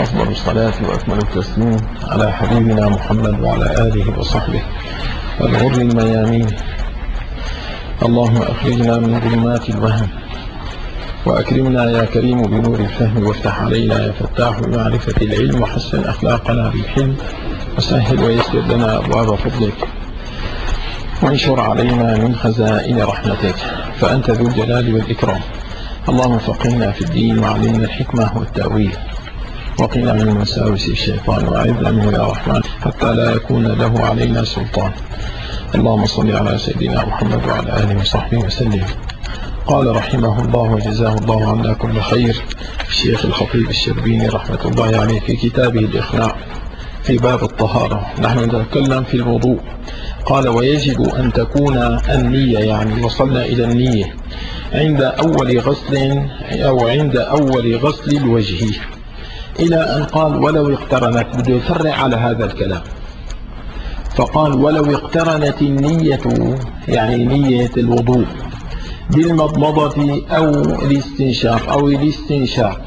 وأفضل الصلاة وأكمل التسليم على حبيبنا محمد وعلى آله وصحبه الغر الميامين. اللهم أخرجنا من ظلمات الوهم وأكرمنا يا كريم بنور الفهم، وافتح علينا يا فتاح بمعرفة العلم، وحسن أخلاقنا بالحلم، وسهل ويسر لنا أبواب فضلك، وانشر علينا من خزائن رحمتك، فأنت ذو الجلال والإكرام. اللهم فقهنا في الدين وعلمنا الحكمة والتأويل، وقنا من وساوس الشيطان، وأعذنا منه يا رحمن حتى لا يكون له علينا سلطان. اللهم صل على سيدنا محمد وعلى آله وصحبه وسلم. قال رحمه الله وجزاه الله عنا كل خير الشيخ الخطيب الشربيني رحمة الله عليه في كتابه الإقناع في باب الطهارة. نحن نتكلم في الوضوء. قال ويجب أن تكون النية، يعني وصلنا إلى النية عند أول غسل أو عند أول غسل الوجه، إلى أن قال ولو اقترنت، بده يفرع على هذا الكلام، فقال ولو اقترنت النية، يعني نية الوضوء، بالمضمضة أو الاستنشاق أو الاستنشاق،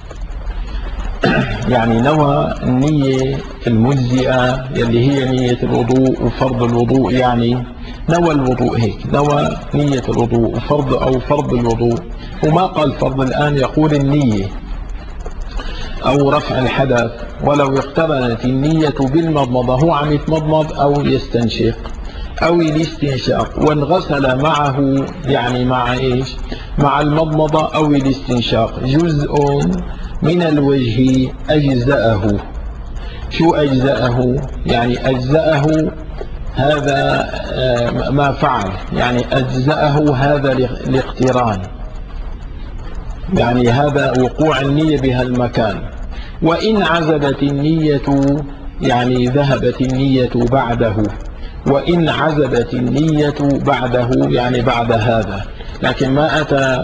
يعني نوى النية المجزئة اللي هي نية الوضوء وفرض الوضوء، يعني نوى الوضوء، هيك نوى نية الوضوء وفرض أو فرض الوضوء، وما قال فرض الآن، يقول النية أو رفع الحدث. ولو اقترنت النية بالمضمضة، هو عم يتمضمض أو يستنشق أو الاستنشاق، وانغسل معه، يعني مع إيش؟ مع المضمضة أو الاستنشاق جزء من الوجه أجزأه. شو أجزأه؟ يعني أجزأه هذا ما فعل، يعني أجزأه هذا الاقتران، يعني هذا وقوع النية بهالمكان. وإن عزبت النية، يعني ذهبت النية بعده، وإن عزبت النية بعده يعني بعد هذا، لكن ما أتى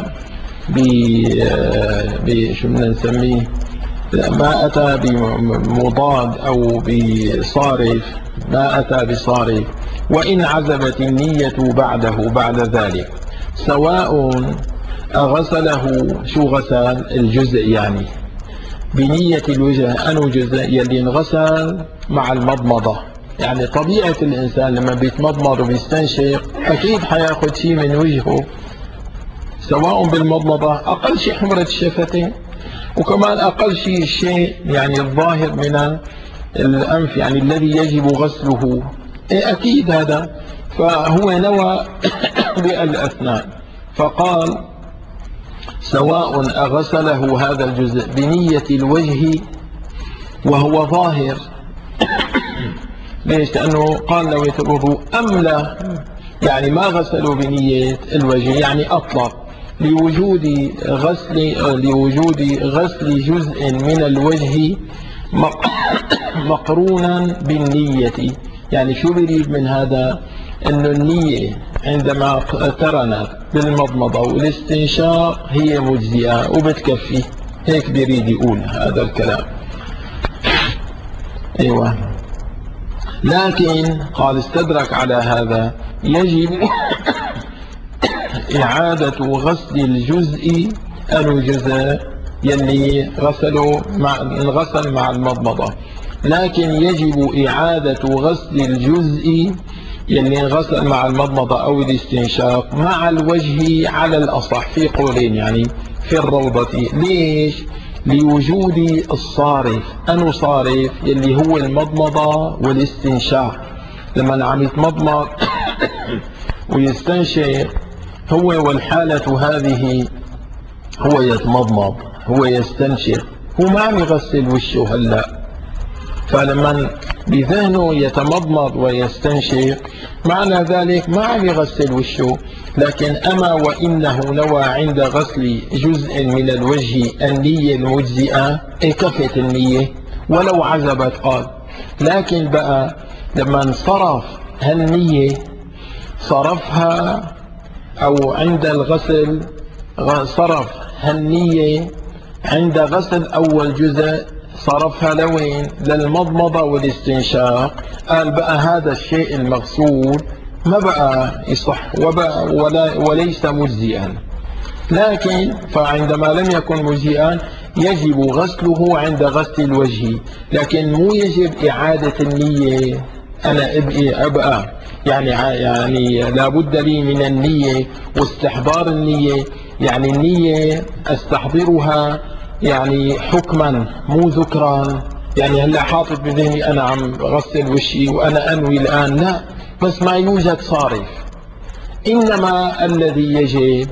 شو بدنا نسميه، ما أتى بمضاد أو بصارف، ما أتى بصارف. وإن عزبت النية بعده بعد ذلك، سواء أغسله، شو غسل؟ الجزء، يعني بنية الوجه، أنو جزء يلي انغسل مع المضمضة. يعني طبيعة الإنسان لما بيتمضمض وبيستنشق أكيد حياخد شيء من وجهه، سواء بالمضمضة أقل شيء حمرة الشفتين، وكمان أقل شيء الشيء يعني الظاهر من الأنف، يعني الذي يجب غسله، أكيد هذا. فهو نوى بالأثناء، فقال سواء أغسله هذا الجزء بنية الوجه وهو ظاهر. ليش؟ لأنه قال نوية الوضوء أم لا، يعني ما غسلوا بنية الوجه، يعني أطلق لوجود غسل جزء من الوجه مقرونا بالنية. يعني شو بيريد من هذا؟ أن النية عندما اقترنت بالمضمضة والاستنشاق هي مجزئة وبتكفي، هيك بيريد يقول هذا الكلام. أيوة، لكن قال استدرك على هذا يجب إعادة غسل الجزء، الجزء يلي انغسل مع المضمضة، لكن يجب إعادة غسل الجزء يلي انغسل مع المضمضة أو الاستنشاق مع الوجه على الأصح، في قولين يعني في الروضة. ليش؟ لوجود الصارف. أنو صارف؟ يلي هو المضمضة والاستنشاق. لما عم يتمضمض ويستنشق هو، والحالة هذه هو يتمضمض، هو يستنشق، هو ما عم يغسل وشه هلأ. فلما بذهنه يتمضمض ويستنشق، معنى ذلك ما عم يغسل وشه. لكن أما وإنه نوى عند غسل جزء من الوجه النية المجزئة، كفت النية ولو عزبت. قال لكن بقى لما انصرف هالنية صرفها، أو عند الغسل صرف هالنية عند غسل أول جزء، صرفها لوين؟ للمضمضة والاستنشاق. قال بقى هذا الشيء المغسول ما بقى يصح وليس مجزئا. لكن فعندما لم يكن مجزئا يجب غسله عند غسل الوجه، لكن مو يجب إعادة النية. أنا أبقى يعني لابد لي من النية واستحضار النية، يعني النية أستحضرها يعني حكما مو ذكرا. يعني هلا حاطط بذهني أنا عم غسل وشي وأنا أنوي الآن، لا، بس ما يوجد صارف. إنما الذي يجب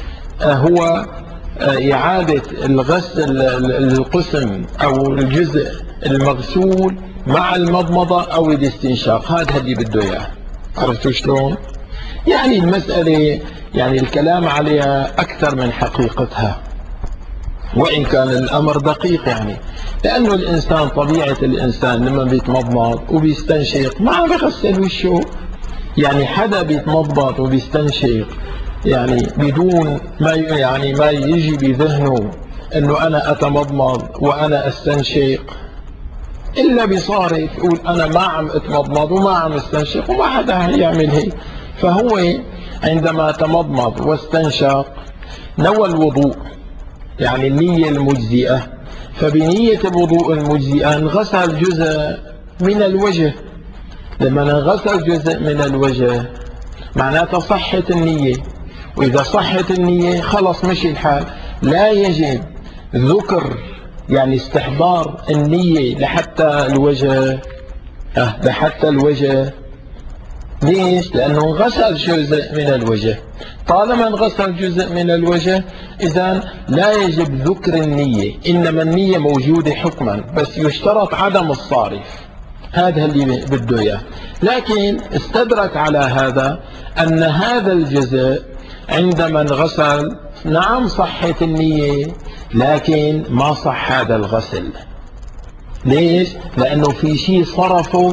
هو إعادة الغسل القسم أو الجزء المغسول مع المضمضة أو الاستنشاق. هذا اللي بده إياه. عرفتوا شلون؟ يعني المسألة يعني الكلام عليها أكثر من حقيقتها، وإن كان الأمر دقيق، يعني لأنه الإنسان طبيعة الإنسان لما بيتمضمض وبيستنشق ما عم بغسل وشه. يعني حدا بيتمضمض وبيستنشق يعني بدون ما يجي بذهنه انه انا اتمضمض وانا استنشق، الا بصارف يقول انا ما عم اتمضمض وما عم استنشق، وما حدا يعمل هيك. فهو عندما تمضمض واستنشق نوى الوضوء، يعني النية المجزئة، فبنية الوضوء المجزئة انغسل جزء من الوجه. لما انغسل جزء من الوجه معناته صحت النية، وإذا صحت النية خلص مشي الحال. لا يجب ذكر يعني استحضار النية لحتى الوجه، لحتى الوجه. ليش؟ لأنه انغسل جزء من الوجه. طالما انغسل جزء من الوجه إذن لا يجب ذكر النية، إنما النية موجودة حكما، بس يشترط عدم الصارف. هذا اللي بده إياه. لكن استدرك على هذا أن هذا الجزء عندما انغسل نعم صحت النية، لكن ما صح هذا الغسل. ليش؟ لأنه في شيء صرفه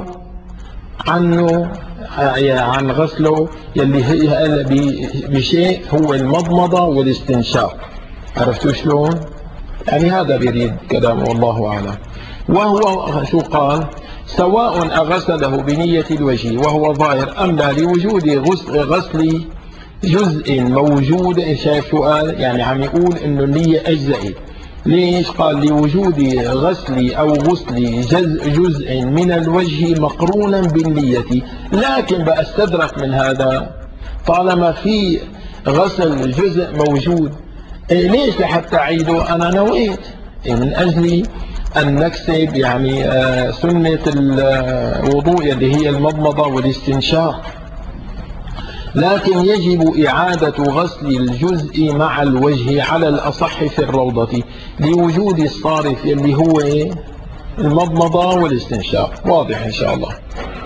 عنه عن غسله، يلي هي بشيء هو المضمضة والاستنشاق. عرفتوا شلون؟ يعني هذا بيريد كلام، والله أعلم. وهو شو قال؟ سواء أغسله بنية الوجه وهو ظاهر أم لا، لوجود غسل جزء موجود. شايف سؤال؟ يعني عم يقول إنه النية أجزئت. ليش؟ قال لوجود غسل أو غسل جزء من الوجه مقرونا بالنية. لكن بقى استدرك من هذا طالما في غسل جزء موجود، ليش لحتى أعيده؟ أنا نويت من أجل أن نكسب يعني سنة الوضوء اللي هي المضمضة والاستنشاق. لكن يجب إعادة غسل الجزء مع الوجه على الأصح في الروضة لوجود الصارف اللي هو المضمضة والاستنشاق. واضح إن شاء الله.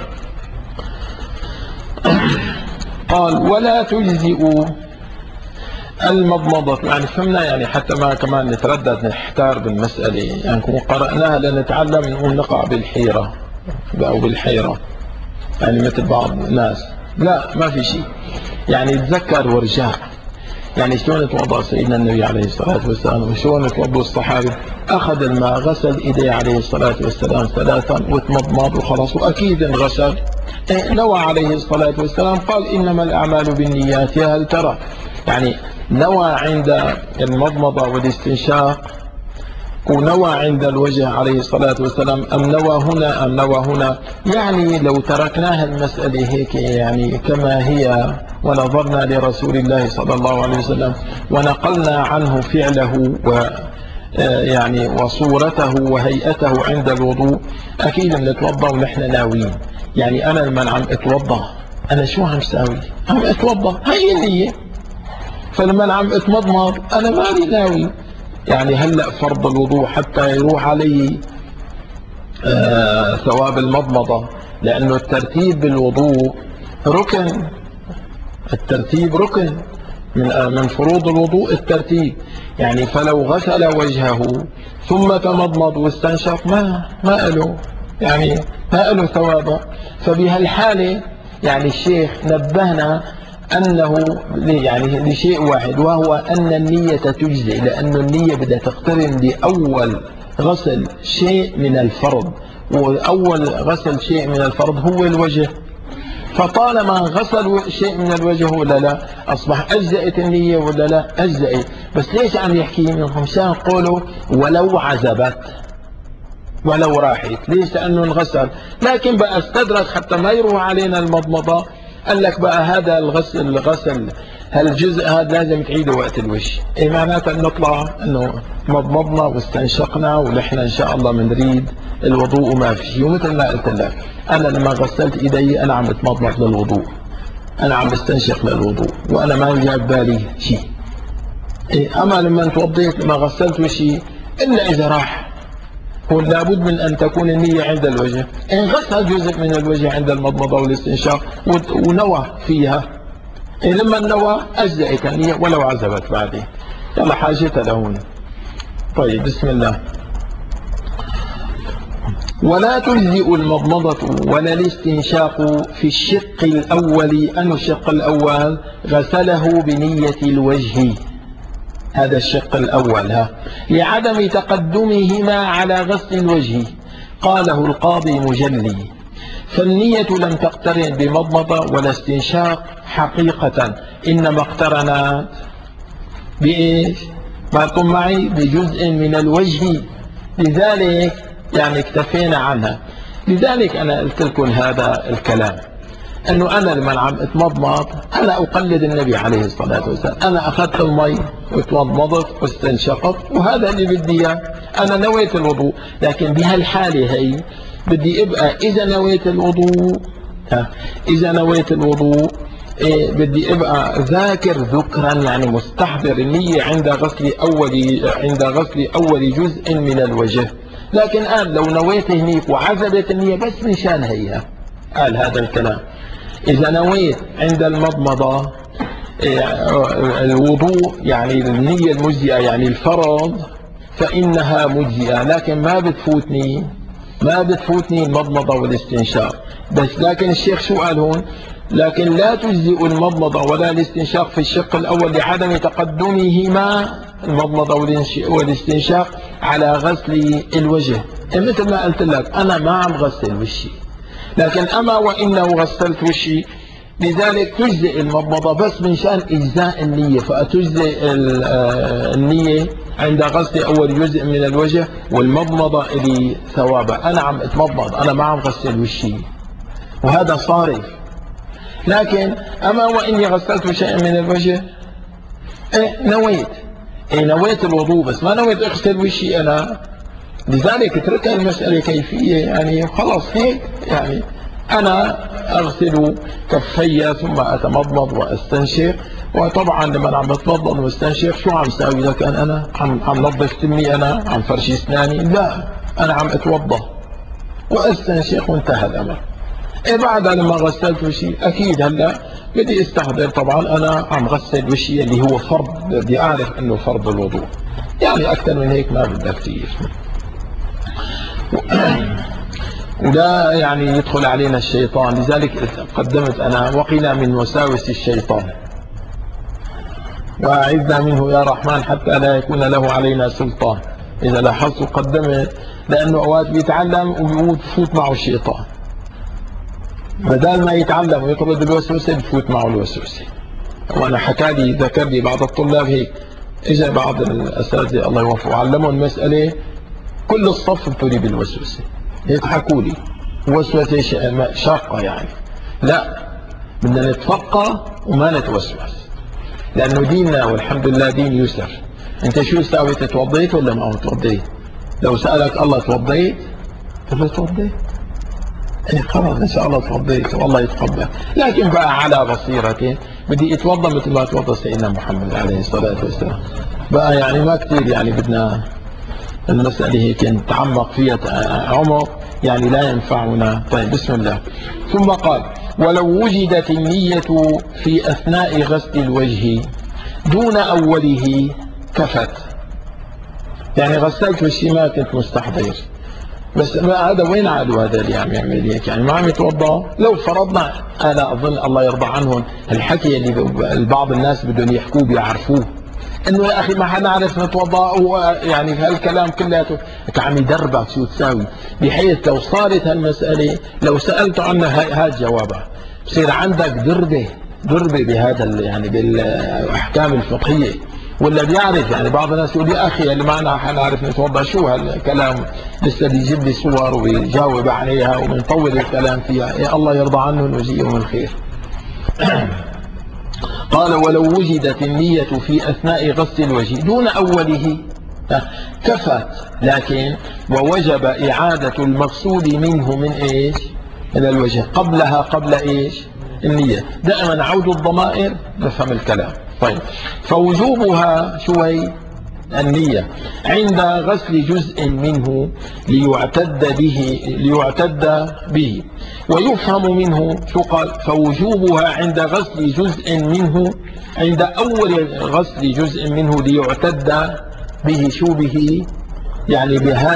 قال ولا تجزئ المضمضة. يعني فهمنا، يعني حتى ما كمان نتردد نحتار بالمسألة، يعني قرأناها لنتعلم نقول نقع بالحيرة أو بالحيرة، يعني مثل بعض الناس. لا، ما في شيء، يعني تذكر ورجاء. يعني شلون توضأ سيدنا النبي عليه الصلاة والسلام وشلون توضأ الصحابة؟ أخذ الماء غسل إيديه عليه الصلاة والسلام ثلاثا وتمضمض وخلاص، وأكيد انغسل. نوى عليه الصلاة والسلام قال إنما الأعمال بالنيات. يا هل ترى يعني نوى عند المضمضة والاستنشاق ونوى عند الوجه عليه الصلاة والسلام، أم نوى هنا أم نوى هنا؟ يعني لو تركناها المسألة هيك يعني كما هي ونظرنا لرسول الله صلى الله عليه وسلم ونقلنا عنه فعله يعني وصورته وهيئته عند الوضوء، أكيد بنتوضأ ونحن ناويين. يعني أنا لما عم أتوضأ أنا شو عم ساوي؟ عم أتوضأ، هي النية. فلما عم أتمضمض أنا مالي ناوي. يعني هلأ فرض الوضوء حتى يروح علي ثواب المضمضة، لأنه الترتيب بالوضوء ركن. الترتيب ركن من فروض الوضوء الترتيب. يعني فلو غسل وجهه ثم تمضمض واستنشق ما له، يعني ما له ثواب. فبهالحالة يعني الشيخ نبهنا أنه يعني لشيء واحد، وهو أن النية تجزئ، لأن النية بدها تقترن بأول غسل شيء من الفرض، وأول غسل شيء من الفرض هو الوجه. فطالما غسل شيء من الوجه ولا لا، أصبح أجزأت النية ولا لا؟ أجزأت. بس ليش عم يحكي مشان قوله ولو عزبت ولو راحت؟ ليش؟ لأنه انغسل. لكن بقى استدرك حتى ما يروح علينا المضمضة، قال لك بقى هذا الغسل هالجزء هذا لازم تعيده وقت الوش. ايه معناتها؟ انه نطلع انه مضمضنا واستنشقنا ونحن ان شاء الله بنريد الوضوء وما في شيء. ومثل ما قلت لك انا لما غسلت ايدي انا عم اتمضمض للوضوء، انا عم بستنشق للوضوء، وانا ما جاب بالي شيء. إيه اما لما توضيت لما غسلت وشي الا اذا راح، هو لابد من أن تكون النية عند الوجه. إن غسل جزء من الوجه عند المضمضة والاستنشاق ونوى فيها، إن لما النوى أجزأت النية ولو عزبت بعدين. يلا حاجة لهون. طيب بسم الله. ولا تجزئ المضمضة ولا الاستنشاق في الشق الأول. أن الشق الأول غسله بنية الوجه، هذا الشق الأول لعدم تقدمهما على غسل الوجه. قاله القاضي مجلي: فالنية لم تقترن بمضمضة ولا استنشاق حقيقة، إنما اقترنت بإيش؟ معكم معي بجزء من الوجه، لذلك يعني اكتفينا عنها. لذلك أنا قلت لكم هذا الكلام، أنه أنا لما عم أتمضمض أنا أقلد النبي عليه الصلاة والسلام. أنا أخذت المي وتمضمضت واستنشقت وهذا اللي بدي إياه. أنا نويت الوضوء، لكن بهالحالة هي بدي أبقى إذا نويت الوضوء إذا نويت الوضوء بدي أبقى ذاكر ذكرا، يعني مستحضر النية عند غسل أول جزء من الوجه. لكن الآن لو نويت هنيك وعزبت النية بس مشان هي، قال هذا الكلام: إذا نويت عند المضمضة الوضوء يعني النية المجزئة يعني الفرض فإنها مجزئة، لكن ما بتفوتني المضمضة والاستنشاق بس. لكن الشيخ شو قال هون؟ لكن لا تجزئ المضمضة ولا الاستنشاق في الشق الأول لعدم تقدمهما المضمضة والاستنشاق على غسل الوجه. مثل ما قلت لك أنا ما عم غسل وشي، لكن أما وإنه غسلت وشي، لذلك تجزئ المضمضة بس من شأن إجزاء النية، فتجزئ النية عند غسل أول جزء من الوجه، والمضمضة إلي ثوابها. أنا عم أتمضمض، أنا ما عم غسل وشي، وهذا صارف. لكن أما وإني غسلت شيئا من الوجه نويت الوضوء بس ما نويت أغسل وشي أنا، لذلك اترك المسألة كيفية، يعني خلاص هيك. يعني أنا أغسل كفي ثم أتمضمض وأستنشق، وطبعا لما عم بتمضمض واستنشق شو عم ساوي؟ إذا كان أنا عم نظف تمي، أنا عم فرشي أسناني، لا، أنا عم أتوضأ وأستنشق وانتهى الأمر. بعدها لما غسلت وشي أكيد هلا بدي استحضر طبعا أنا عم غسل وشي اللي هو فرض، بدي أعرف أنه فرض الوضوء، يعني أكثر من هيك ما بدها كثير. ولا يعني يدخل علينا الشيطان، لذلك قدمت أنا وقنا من وساوس الشيطان وأعذنا منه يا رحمن حتى لا يكون له علينا سلطان. إذا لاحظت قدمت، لأنه أوقات بيتعلم وبفوت معه الشيطان، بدل ما يتعلم ويطرد الوسوسة بفوت معه الوسوسة. وأنا ذكر لي بعض الطلاب هيك، إجا بعض الأساتذة الله يوفقه علموا المسألة كل الصف ابتلي بالوسوسة، يضحكوا لي وسوسة شاقة يعني. لا، بدنا نتفقه وما نتوسوس، لأنه ديننا والحمد لله دين يسر. أنت شو ساويت؟ توضيت ولا ما توضيت؟ لو سألك الله توضيت؟ تقول له توضيت، خلاص إن شاء الله توضيت والله يتقبل. لكن بقى على بصيرة بدي اتوضى مثل ما توضى سيدنا محمد عليه الصلاة والسلام. بقى يعني ما كثير يعني بدنا المسألة هيك نتعمق فيها عمق، يعني لا ينفعنا. طيب بسم الله. ثم قال: ولو وجدت النية في أثناء غسل الوجه دون أوله كفت. يعني غسلت وجهي ما كنت مستحضر، بس هذا وين عادوا هذا اللي عم يعمل هيك؟ يعني ما عم يتوضا. لو فرضنا، انا اظن الله يرضى عنهم الحكي اللي بعض الناس بدهم يحكوه بيعرفوه، انه يا اخي ما حنعرف نتوضا، يعني هالكلام كلياته عم يدربك شو تساوي، بحيث لو صارت هالمساله لو سالته عنها هات جوابها، بصير عندك دربه بهذا يعني بالاحكام الفقهيه، ولا بيعرف. يعني بعض الناس يقول يا أخي اللي معنا حنعرف نتوضأ، شو هالكلام لسه بيجيب لي صور وبيجاوب عليها وبنطول الكلام فيها. يا الله يرضى عنهم ويجزيهم الخير. قال ولو وجدت النية في أثناء غسل الوجه دون أوله كفت، لكن ووجب إعادة المقصود منه من إيش؟ من الوجه قبلها، قبل إيش؟ النية. دائما عود الضمائر نفهم الكلام. طيب، فوجوبها شوي النية عند غسل جزء منه ليعتد به ويفهم منه. شو قال؟ فوجوبها عند غسل جزء منه، عند أول غسل جزء منه ليعتد به. شو به؟ يعني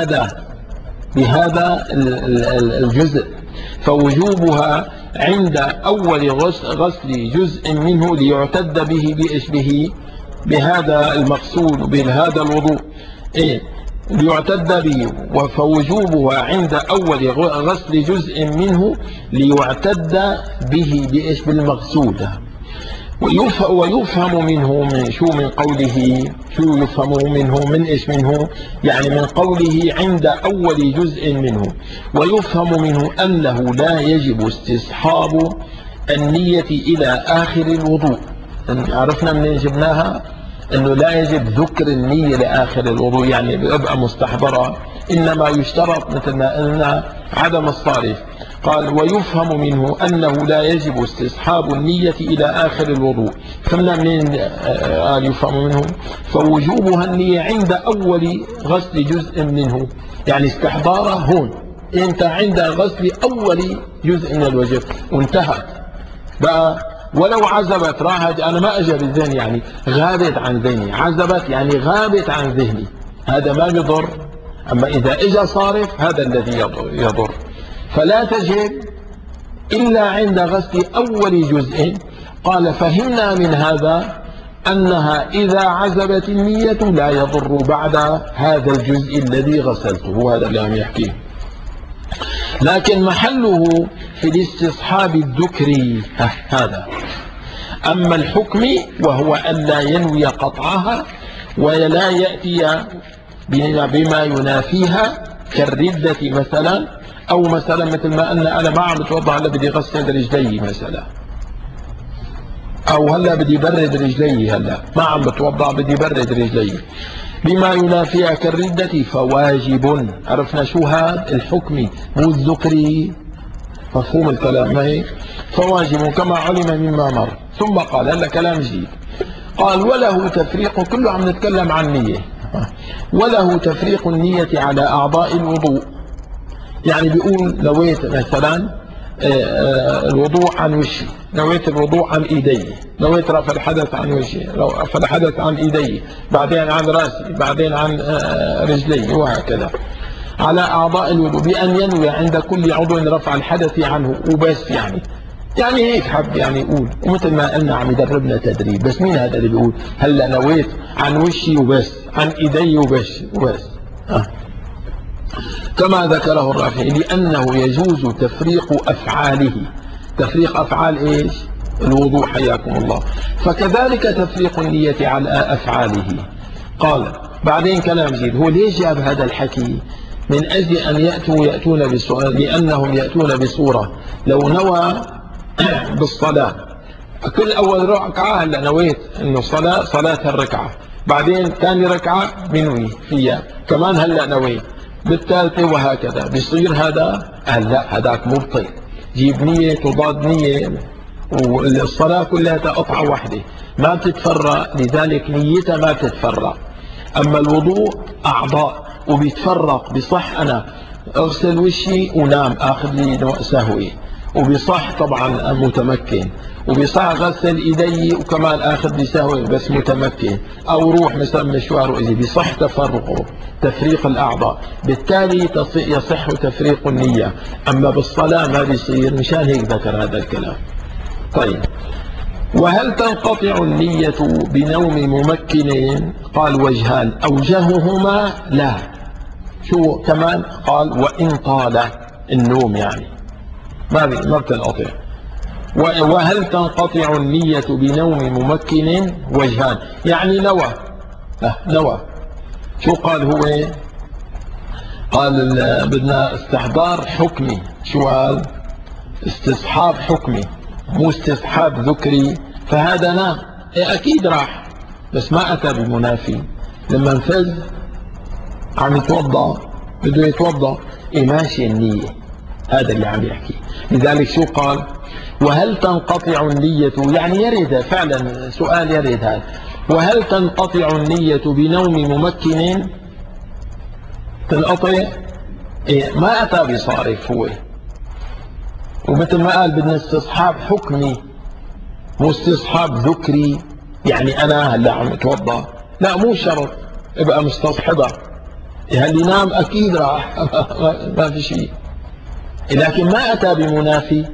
بهذا الجزء. فوجوبها عند أول غسل جزء منه ليعتد به بإيش؟ به بهذا المقصود، بهذا الوضوء إيه؟ ليعتد به. فوجوبها عند أول غسل جزء منه ليعتد به بإيش؟ بالمقصود. ويفهم منه من شو؟ من قوله. شو يفهم منه؟ من إيش منه؟ يعني من قوله عند أول جزء منه. ويفهم منه أنه لا يجب استصحاب النية إلى آخر الوضوء. عرفنا منين جبناها؟ أنه لا يجب ذكر النية لآخر الوضوء، يعني بيبقى مستحضرة، إنما يشترط مثل ما قلنا عدم الصارف. قال ويفهم منه أنه لا يجب استصحاب النية إلى آخر الوضوء. فمنا منين قال يفهم منه؟ فوجوبها النية عند أول غسل جزء منه، يعني استحضارها هون انت عند غسل أول جزء من الوجه وانتهت بقى. ولو عزبت راحت، أنا ما أجى بالذهن، يعني غابت عن ذهني. عزبت يعني غابت عن ذهني، هذا ما بيضر. أما إذا إجا صارف هذا الذي يضر. فلا تجب إلا عند غسل أول جزء. قال فهمنا من هذا أنها إذا عزبت النية لا يضر بعد هذا الجزء الذي غسلته. هذا اللي عم يحكيه. لكن محله في الاستصحاب الذكري هذا. أما الحكم وهو ألا ينوي قطعها ولا يأتي بما ينافيها كالردة مثلا، أو مثلا مثل ما أنا ما عم بتوضع هلا بدي غسل رجلي مثلا، أو هلا بدي برد رجلي، هلا ما عم بتوضع بدي برد رجلي، بما ينافيها كالردة فواجب. عرفنا شو هذا الحكم مو الذكري. مفهوم الكلام؟ ما هيك؟ فواجب كما علم مما مر. ثم قال هلا كلام جديد. قال وله تفريق، كله عم نتكلم عن نية. وله تفريق النية على أعضاء الوضوء. يعني بيقول نويت مثلا الوضوء عن وجهي، نويت الوضوء عن ايدي، نويت رفع الحدث عن وجهي، رفع الحدث عن ايدي، بعدين عن راسي، بعدين عن رجلي، وهكذا على اعضاء الوضوء، بان ينوي عند كل عضو رفع الحدث عنه وبس. يعني هيك حب يعني يقول. ومثل ما قلنا عم يدربنا تدريب. بس مين هذا اللي بيقول هلا نويت عن وجهي وبس، عن ايدي وبس كما ذكره الرافعي، لأنه يجوز تفريق أفعاله. تفريق أفعال إيش؟ الوضوء، حياكم الله. فكذلك تفريق النية على أفعاله. قال بعدين كلام جديد. هو ليش جاب هذا الحكي؟ من أجل أن يأتون بسؤال، لأنهم يأتون بصورة لو نوى بالصلاة كل أول ركعة، هلا نويت إنه صلاة الركعة، بعدين ثاني ركعة بنوي فيها كمان هلا نويت بالثالثة، وهكذا بيصير هذا. لا، هذاك مبطل. جيب نية تضاد نية، والصلاة كلها قطعة واحدة ما بتتفرق، لذلك نيتها ما بتتفرق. أما الوضوء أعضاء وبيتفرق. بصح أنا أغسل وشي ونام أخذ لي سهوي، وبصح طبعا متمكن، وبصح غسل ايدي وكمان اخذ لي سهوي بس متمكن، او روح مثلا مشوار واجي، بصح تفرقه تفريق الاعضاء، بالتالي يصح تفريق النية. اما بالصلاة ما بيصير، مشان هيك ذكر هذا الكلام. طيب، وهل تنقطع النية بنوم ممكن؟ قال وجهان، اوجههما لا. شو كمان؟ قال وان طال النوم، يعني ما بتنقطع. وهل تنقطع النية بنوم ممكن؟ وجهان، يعني نوى لا نوى. شو قال هو؟ قال بدنا استحضار حكمي. شو قال؟ استصحاب حكمي مو استصحاب ذكري. فهذا نام، اكيد راح، بس ما اتى بمنافي. لما انفذ عم يتوضا، بده يتوضا، ماشي النية. هذا اللي عم يحكي. لذلك شو قال؟ وهل تنقطع النية؟ يعني يرد فعلا سؤال، يرد هذا، وهل تنقطع النية بنوم ممكن؟ تنقطع؟ ما أتى بصارف هو، ومثل ما قال بدنا استصحاب حكمي مو استصحاب ذكري. يعني أنا هلا عم اتوضا، لا مو شرط ابقى مستصحبها، اللي نام أكيد راح ما في شيء. لكن ما أتى بمنافي.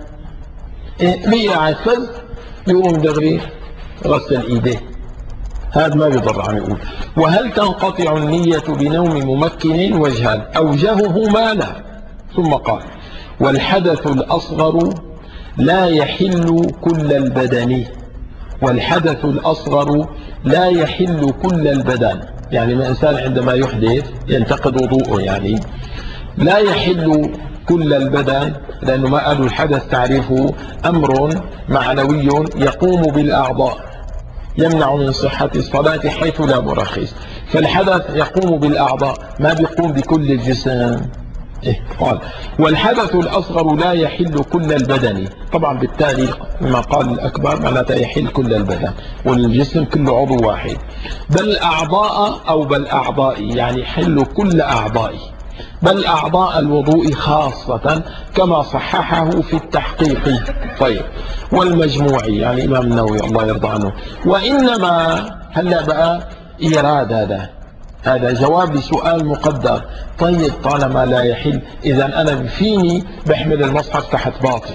ليه عفز يقوم دغري غسل ايديه، هذا ما بيضر. عم يقول وهل تنقطع النية بنوم ممكن؟ وجهان أوجههما لا. ثم قال والحدث الأصغر لا يحل كل البدن. والحدث الأصغر لا يحل كل البدن، يعني الإنسان عندما يحدث ينتقد وضوءه، يعني لا يحل كل البدن، لأنه ما قالوا الحدث تعريفه أمر معنوي يقوم بالأعضاء يمنع من صحة الصلاة حيث لا مرخص. فالحدث يقوم بالأعضاء، ما بيقوم بكل الجسم. قال والحدث الأصغر لا يحل كل البدن. طبعا بالتالي ما قال الأكبر معناته يحل كل البدن، والجسم كله عضو واحد. بل أعضاء أو بل أعضاء، يعني يحل كل أعضاء، بل أعضاء الوضوء خاصة كما صححه في التحقيق. طيب والمجموعي، يعني الإمام النووي الله يرضى عنه. وإنما هلا بقى إيراد هذا جواب لسؤال مقدر. طيب طالما لا يحل، إذا أنا فيني بحمل المصحف تحت باطي،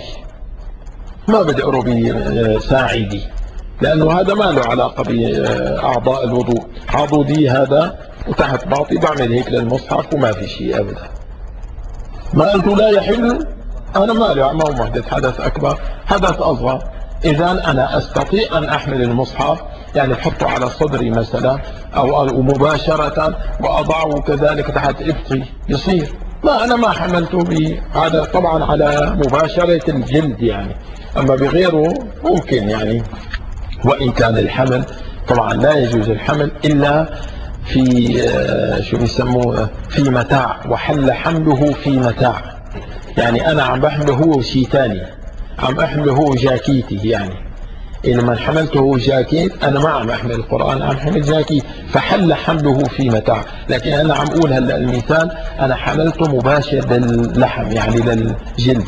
ما بدي أقرأ بساعدي، لأنه هذا ما له علاقة بأعضاء الوضوء. عضدي هذا وتحت باطي بعمل هيك للمصحف وما في شيء أبدا. ما قلت لا يحل، أنا ما هو محدث حدث أكبر حدث أصغر. إذا أنا أستطيع أن أحمل المصحف، يعني أحطه على صدري مثلا أو مباشرة وأضعه كذلك تحت إبطي يصير. أنا ما حملته هذا طبعا على مباشرة الجلد يعني، أما بغيره ممكن يعني. وإن كان الحمل طبعا لا يجوز الحمل إلا في شو بيسموه في متاع، وحل حمله في متاع. يعني أنا عم بحمله هو شيء ثاني، عم أحمله هو جاكيتي، يعني إنما حملته هو جاكيت أنا ما عم أحمل القرآن، عم حمل جاكيت، فحل حمله في متاع. لكن أنا عم أقول هلا المثال أنا حملته مباشر للحم يعني للجلد.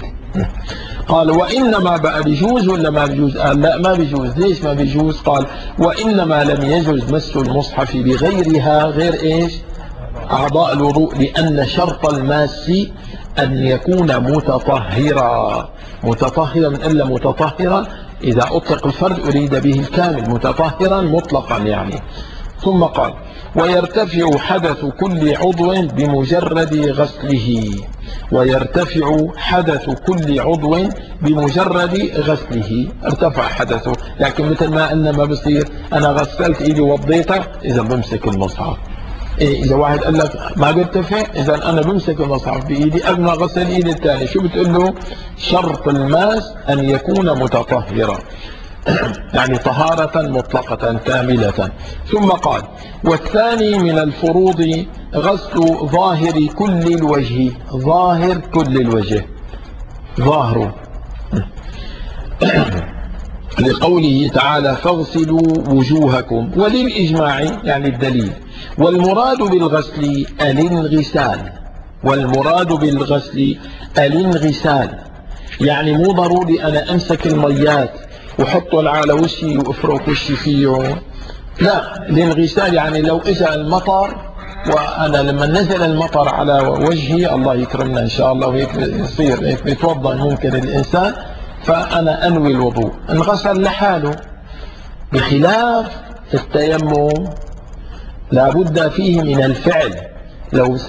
قال وإنما بقى بيجوز ولا ما بيجوز؟ قال لا ما بيجوز. ليش ما بيجوز؟ قال وإنما لم يجوز مس المصحف بغيرها، غير إيش؟ أعضاء الوضوء، لأن شرط الماس أن يكون متطهرا. متطهرا إلا متطهرا إذا أطلق الفرد أريد به الكامل، متطهرا مطلقا يعني. ثم قال ويرتفع حدث كل عضو بمجرد غسله. ويرتفع حدث كل عضو بمجرد غسله. ارتفع حدثه، لكن مثل ما أن ما بصير أنا غسلت إيدي ووضيتها إذا بمسك المصحف. إذا واحد قال لك ما بيرتفع، إذا أنا بمسك المصحف بإيدي قبل ما غسل إيدي الثاني، شو بتقول له؟ شرط الماس أن يكون متطهرا يعني طهارة مطلقة كاملة. ثم قال والثاني من الفروض غسل ظاهر كل الوجه. ظاهر كل الوجه، ظاهره لقوله تعالى فاغسلوا وجوهكم، وللإجماع يعني الدليل. والمراد بالغسل الانغسال، والمراد بالغسل الانغسال، يعني مو ضروري أنا أمسك الميات وحطه على وشي وأفرك وشي فيه، لا. الانغسال يعني لو إجا المطر وأنا لما نزل المطر على وجهي، الله يكرمنا إن شاء الله، وهيك يصير هيك بيتوضأ ممكن الإنسان، فأنا أنوي الوضوء، انغسل لحاله. بخلاف التيمم لابد فيه من الفعل. لو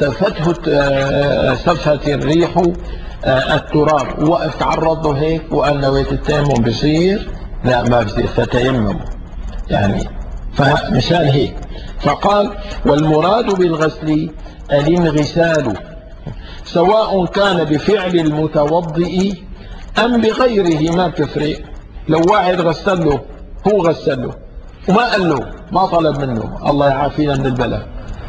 سفت الريح التراب ووقف تعرض له هيك وقال نويت التيمم بصير؟ لا ما بصير. فتيمم يعني فمشان هيك فقال والمراد بالغسل الانغسال سواء كان بفعل المتوضئ أم بغيره، ما بتفرق. لو واحد غسل له، هو غسل له وما قال له، ما طلب منه، الله يعافينا من البلاء،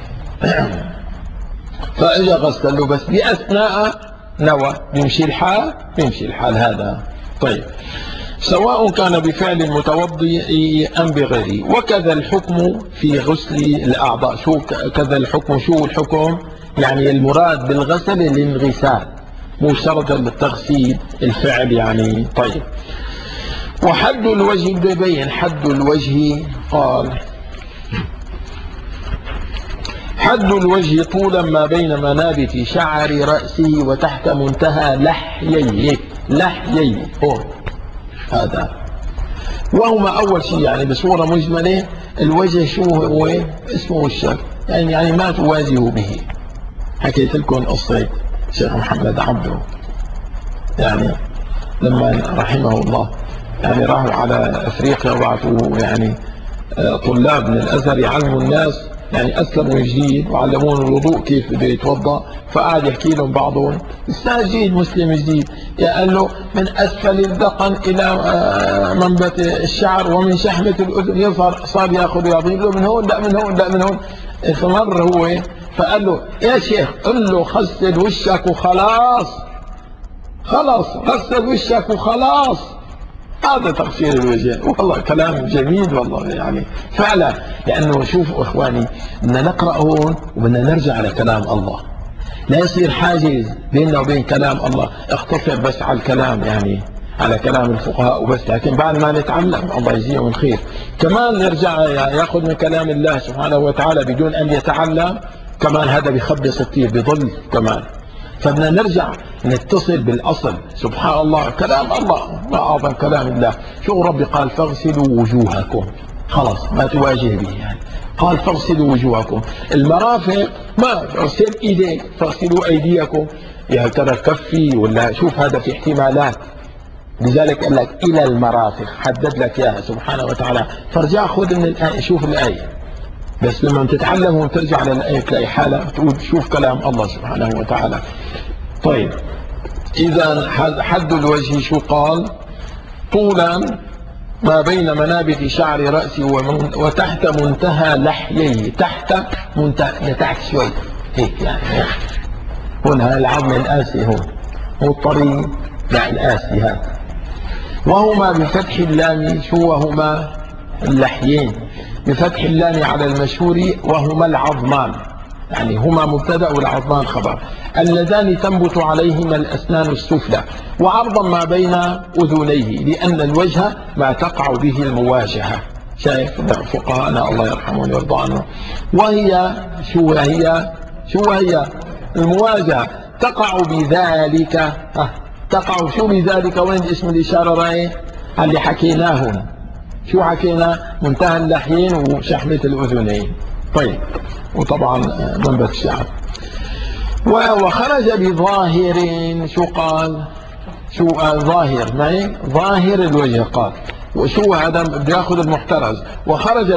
فإذا غسل له بس بأثناء نوى، بيمشي الحال، بيمشي الحال هذا. طيب سواء كان بفعل المتوضئ أم بغيره. وكذا الحكم في غسل الأعضاء. شو كذا الحكم؟ شو الحكم؟ يعني المراد بالغسل الانغسال، مو شرط التغسيل الفعل يعني. طيب وحد الوجه ببين حد الوجه. قال حد الوجه طولا ما بين منابت شعر رأسه وتحت منتهى لحييه. لحييه هون هذا. وهما أول شيء يعني بصورة مجملة الوجه شو هو؟ اسمه الشك، يعني ما تواجه به. حكيت لكم قصة الشيخ محمد عبده، يعني لما رحمه الله يعني راحوا على أفريقيا وبعثوا يعني طلاب من الأزهر يعلموا الناس، يعني أسلموا جديد وعلمون الوضوء كيف بده يتوضأ. فقعد يحكي لهم بعضهم لسه جديد مسلم جديد، قال له من أسفل الذقن إلى منبت الشعر ومن شحمة الأذن يظهر، صار ياخذ ويعطيه له من هون لا من هون لا من هون. فمر هو فقال له يا شيخ قل له غسل وشك وخلاص، خلاص غسل وشك وخلاص. هذا تغسيل الوجه. والله كلام جميل والله يعني فعلا. لأنه شوفوا إخواني، بدنا نقرأ هون وبدنا نرجع على كلام الله، لا يصير حاجز بيننا وبين كلام الله، اختصر بس على الكلام يعني على كلام الفقهاء وبس، لكن بعد ما نتعلم الله يجزيهم الخير كمان نرجع ياخذ من كلام الله سبحانه وتعالى بدون أن يتعلم، كمان هذا بيخبص كثير بضل كمان. فبدنا نرجع نتصل بالأصل. سبحان الله كلام الله، ما أعظم كلام الله. شو ربي قال؟ فاغسلوا وجوهكم، خلاص ما تواجه به يعني. قال فاغسلوا وجوهكم. المرافق ما اغسل ايديك، فاغسلوا ايديكم، يا ترى كفي ولا شوف، هذا في احتمالات. لذلك قال لك الى المرافق، حدد لك اياها سبحانه وتعالى. فارجع خذ من الآية، شوف الآية، بس لما تتعلم وترجع على الآية تلاقي حالة تقول شوف كلام الله سبحانه وتعالى. طيب إذا حد الوجه شو قال؟ طولا ما بين منابت شعر رأسه وتحت منتهى لحييه. تحت منتهى، تحت شوي هيك يعني، هون هاي العظم الآسي، هون هو الطريق لا الآسي هذا. وهما بفتح اللام. شو وهما؟ اللحيين بفتح اللام على المشهور، وهما العظمان، يعني هما مبتدا والعظمان خبر، اللذان تنبت عليهما الأسنان السفلى، وعرضا ما بين أذنيه، لأن الوجه ما تقع به المواجهة. شايف فقهاءنا الله يرحمه ويرضى عنه. وهي شو هي المواجهة تقع بذلك. تقع شو بذلك؟ وين اسم الإشارة رايه؟ اللي حكيناه. شو حكينا؟ منتهى اللحيين وشحمة الأذنين. طيب وطبعا منبت الشعر. وخرج بظاهر. شو قال؟ شو ظاهر معي؟ ظاهر الوجه قال. وشو هذا؟ بده ياخذ المحترز. وخرج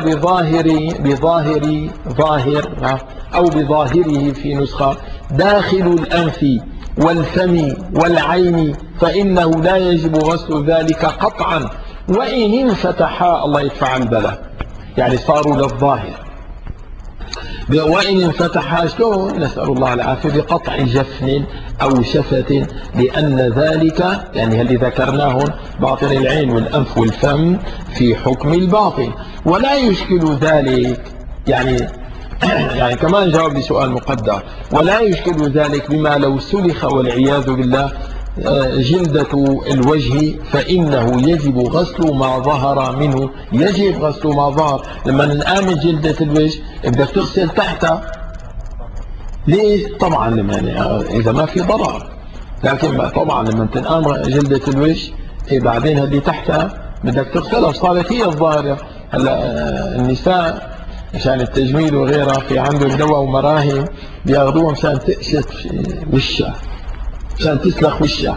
ظاهر أو بظاهره في نسخة داخل الأنف والفم والعين، فإنه لا يجب غسل ذلك قطعا، وإن انفتحا، الله يدفع البلاء، يعني صاروا للظاهر. وإن انفتحا شلون؟ نسأل الله العافية، بقطع جفن أو شفة، لأن ذلك يعني اللي ذكرناه باطن العين والأنف والفم في حكم الباطن. ولا يشكل ذلك يعني يعني كمان جواب لسؤال مقدر. ولا يشكل ذلك بما لو سلخ والعياذ بالله جلدة الوجه، فإنه يجب غسل ما ظهر منه. يجب غسل ما ظهر. لما نآمن جلدة الوجه بدك تغسل تحتها. ليش؟ طبعا لما إذا ما في ضرر، لكن طبعا لما تنآمن جلدة الوجه بعدين اللي تحتها بدك تغسلها، صارت هي الظاهرة. هلا النساء مشان التجميل وغيرها في عندهم دواء ومراهم بياخذوها مشان تقشط وشها، مشان تسلخ وشها.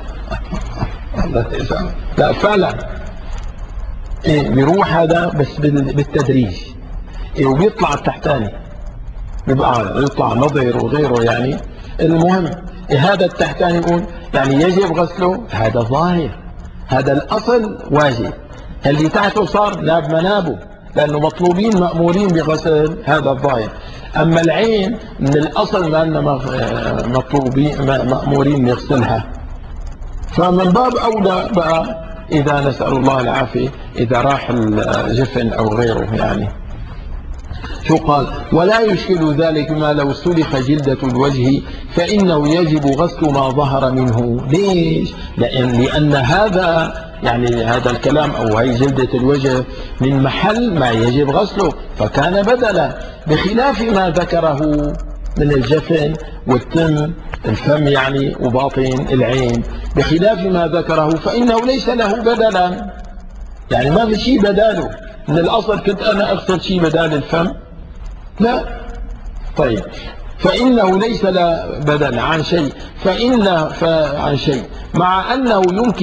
لا فعلا بيروح هذا بس بالتدريج. وبيطلع التحتاني بيبقى يطلع نظر وغيره يعني. المهم هذا التحتاني يقول يعني يجب غسله، هذا ظاهر، هذا الأصل واجب. اللي تحته صار ناب منابه لأنه مطلوبين مأمورين بغسل هذا الظاهر. أما العين من الأصل ما أننا مطلوبين مأمورين نغسلها. فمن باب أولى بقى إذا نسأل الله العافية إذا راح الجفن أو غيره يعني. شو قال؟ ولا يشكل ذلك ما لو سلخ جلدة الوجه فإنه يجب غسل ما ظهر منه. ليش؟ لأن هذا يعني هذا الكلام أو هي جلدة الوجه من محل ما يجب غسله فكان بدلا، بخلاف ما ذكره من الجفن والتم الفم يعني وباطن العين، بخلاف ما ذكره فإنه ليس له بدلا، يعني ما في شيء بداله. من الأصل كنت أنا أغسل شيء بدال الفم؟ لا. طيب فإنه ليس له بدل عن شيء عن شيء مع أنه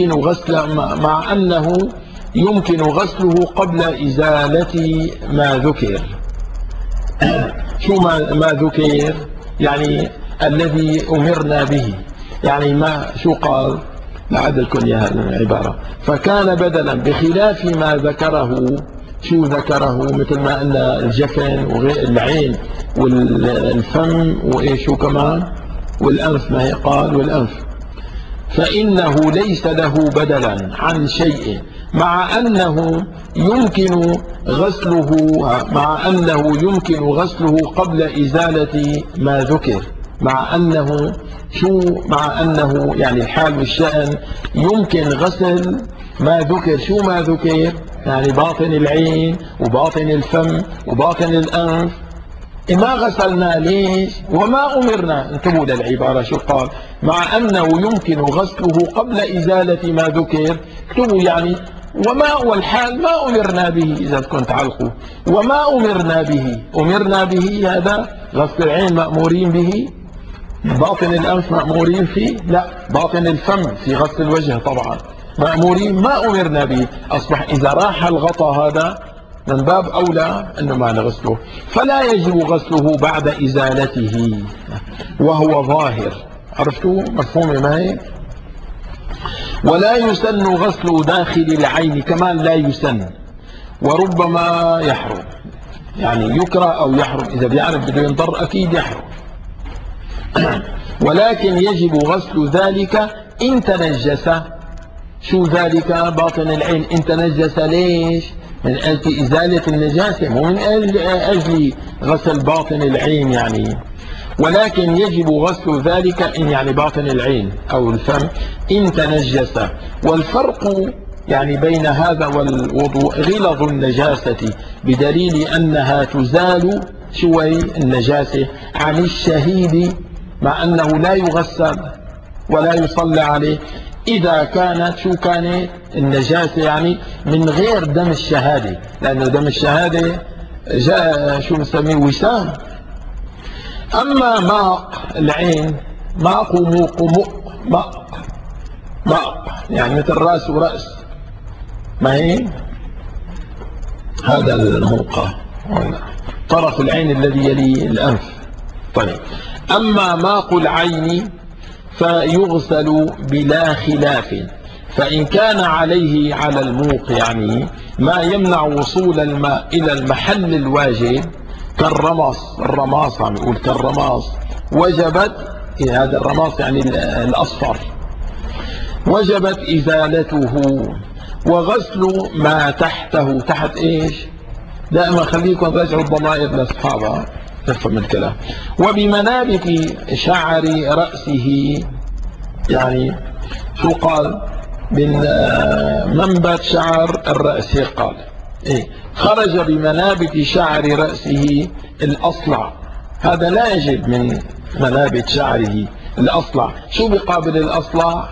يمكن غسله قبل إزالة ما ذكر. شو ما ذكر؟ يعني الذي أمرنا به، يعني ما شو قال؟ لعدلكم يا العبارة. فكان بدلا بخلاف ما ذكره. شو ذكره؟ مثل ما أن الجفن والعين والفم وإيشو كمان والأنف، ما هي قال والأنف. فإنه ليس له بدلا عن شيء مع أنه يمكن غسله قبل إزالة ما ذكر. مع أنه يعني الحال والشأن يمكن غسل ما ذكر. شو ما ذكر؟ يعني باطن العين وباطن الفم وباطن الأنف ما غسلنا. ليش؟ وما أمرنا. انتبهوا للعبارة شو قال؟ مع أنه يمكن غسله قبل إزالة ما ذكر. اكتبوا يعني وما والحال ما أمرنا به. إذا كنت تعلقوا وما أمرنا به هذا غسل العين مأمورين به، باطن الأنف مأمورين فيه، لا باطن الفم في غسل الوجه طبعا مأمورين، ما أمرنا به. أصبح إذا راح الغطاء هذا من باب أولى أنه ما نغسله، فلا يجب غسله بعد إزالته وهو ظاهر. عرفتوا مفهوم ما هي؟ ولا يسن غسل داخل العين كمان، لا يسن، وربما يحرم، يعني يكره أو يحرم. إذا بيعرف بده ينضر أكيد يحرم. ولكن يجب غسل ذلك إن تنجس. شو ذلك؟ باطن العين إن تنجس. ليش؟ من أجل إزالة النجاسة، مو من أجل غسل باطن العين يعني. ولكن يجب غسل ذلك إن يعني باطن العين أو الفم إن تنجس. والفرق يعني بين هذا والوضوء غلظ النجاسة، بدليل أنها تزال شوي النجاسة عن الشهيد مع أنه لا يغسل ولا يصلى عليه إذا كانت شو كانت النجاسة يعني من غير دم الشهادة، لأنه دم الشهادة جاء شو نسميه وسام. أما ماء العين ماء يعني مثل راس ورأس، ما هي هذا الموقع طرف العين الذي يلي الأنف. طيب أما ماء العين فيغسل بلا خلاف، فإن كان عليه على الموق يعني ما يمنع وصول الماء إلى المحل الواجب الرماص عم يقول كالرماص وجبت، هذا الرماص يعني الأصفر، وجبت إزالته. وغسل ما تحته، تحت إيش؟ دائما خليكم رجعوا الضمائر لأصحابها تفهم الكلام. وبمنابت شعر رأسه، يعني شو قال؟ من منبت شعر الرأس قال إيه؟ خرج بمنابت شعر رأسه الأصلع، هذا لا يجب من منابت شعره الأصلع. شو بقابل الأصلع؟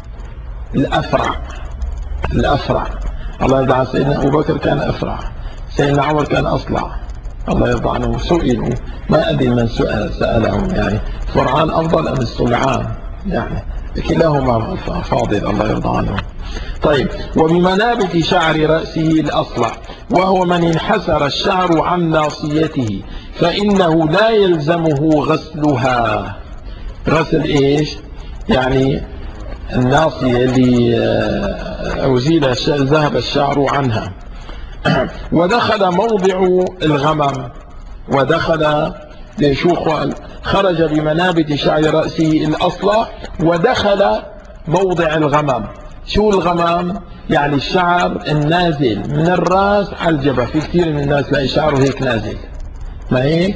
الأفرع. الله يرضى عن سيدنا أبو بكر كان أفرع، سيدنا عمر كان أصلع الله يرضى عنه. سئلوا ما أدري من سألهم يعني فرعان أفضل أم الصلعان يعني، كلاهما فاضل الله يرضى عنه. طيب، وبمنابت شعر رأسه الأصلع، وهو من انحسر الشعر عن ناصيته فإنه لا يلزمه غسلها. غسل إيش؟ يعني الناصية اللي أزيل ذهب الشعر عنها. ودخل موضع الغمم، ودخل شو قال؟ خرج بمنابت شعر رأسه الأصلع ودخل موضع الغمم. شو الغمم؟ يعني الشعر النازل من الرأس على الجبهة. في كثير من الناس لاقي شعره هيك نازل، ما هيك؟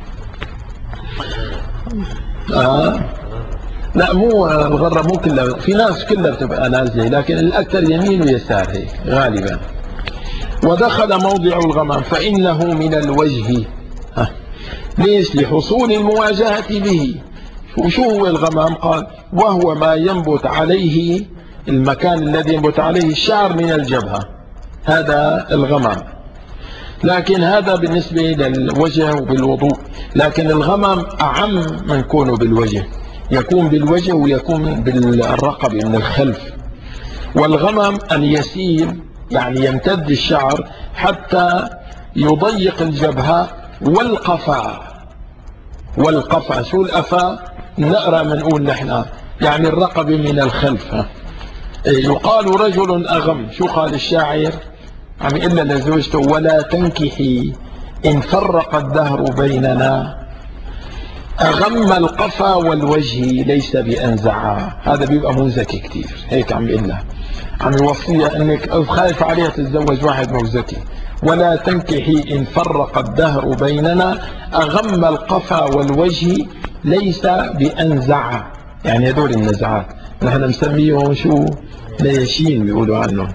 لا، مو الغرة مو كلها، في ناس كلها بتبقى نازلة، لكن الأكثر يمين ويسار هيك غالبا. ودخل موضع الغمم فإنه من الوجه. ليش؟ لحصول المواجهة به. وشو هو الغمام؟ قال وهو ما ينبت عليه، المكان الذي ينبت عليه الشعر من الجبهة، هذا الغمام. لكن هذا بالنسبة للوجه وبالوضوء، لكن الغمام أعم من كونه بالوجه، يكون بالوجه ويكون بالرقبة من الخلف. والغمم أن يسيل، يعني يمتد الشعر حتى يضيق الجبهة والقفا. والقفا شو الأفا؟ نقرأ منقول نحن يعني الرقبة من الخلف. يقال رجل أغم. شو قال الشاعر؟ عم يقول لزوجته ولا تنكحي إن فرق الدهر بيننا، أغم القفا والوجه ليس بأنزعا. هذا بيبقى موزكي كتير، هيك عم يقول لها، عم يوصيها انك خايف عليها تتزوج واحد موزكي. ولا تنكحي إن فرق الدهر بيننا، أغم القفا والوجه ليس بأنزع. يعني هدول النزعات نحن نسميهم شو؟ ليشين بيقولوا عنهم.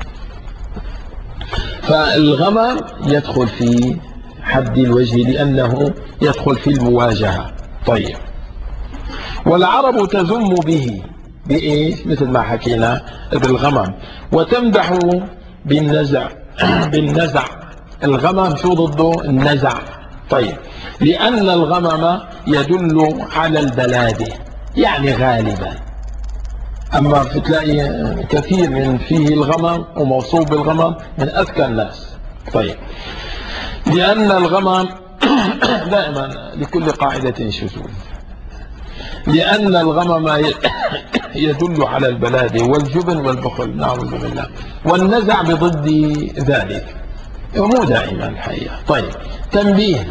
فالغمام يدخل في حد الوجه لأنه يدخل في المواجهة. طيب، والعرب تذم به بإيش؟ مثل ما حكينا بالغمم. وتمدح بالنزع. بالنزع. الغمم شو ضده؟ النزع. طيب، لأن الغمم يدل على البلادة، يعني غالبا. أما تلاقي كثير من فيه الغمم وموصوف بالغمم من أذكى الناس. طيب، لأن الغمم دائما لكل قاعدة شذوذ. لأن الغمم يدل على البلادة والجبن والبخل، نعوذ بالله. والنزع بضد ذلك، مو دائما الحقيقة. طيب، تنبيه.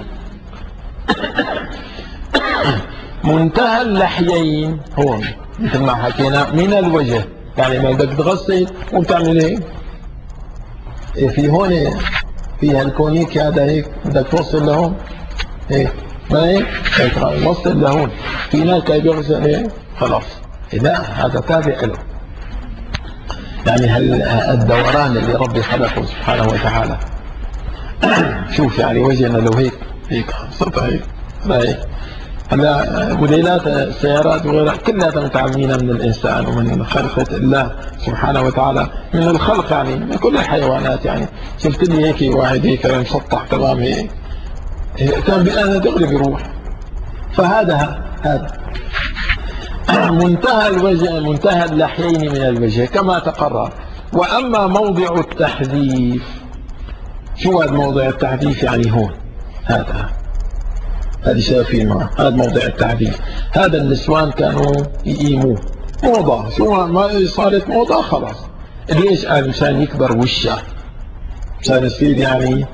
منتهى اللحيين هون مثل ما حكينا من الوجه، يعني ما بدك تغسل وبتعمل هيك، في هون في هالكونيك هذا هيك بدك توصل لهون هيك، ما هيك وصل لهون. في ناس بيغسل هيك خلاص، لا هذا تابع له. يعني الدوران اللي ربي خلقه سبحانه وتعالى. شوف يعني وجهنا لو هيك هيك صرت هيك هيك. هلا موديلات السيارات وغيرها كلها متعلمين من الانسان ومن خلقة الله سبحانه وتعالى، من الخلق يعني من كل الحيوانات. يعني شفت لي هيك واحد هيك مسطح تمام هيك كان بأنا دغري بيروح. فهذا منتهى الوجه، منتهى اللحيين من الوجه كما تقرر. وأما موضع التحذيف، شو هذا موضع التحذيف؟ يعني هون هذه شايفين معه، هذا موضع التحذيف. هذا النسوان كانوا يقيموه موضة، شو ما صارت موضة خلاص. ليش؟ قال مشان يكبر وشه، مشان يصير يعني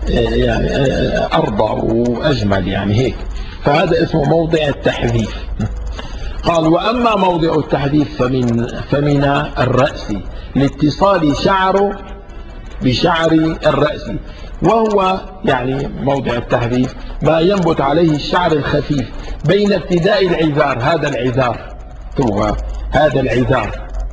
أرضى وأجمل يعني هيك. فهذا اسمه موضع التحذيف. قال وأما موضع التحديث فمن الرأس لاتصال شعره بشعر الرأس، وهو يعني موضع التحديث ما ينبت عليه الشعر الخفيف بين ابتداء العذار. هذا العذار هو هذا العذار.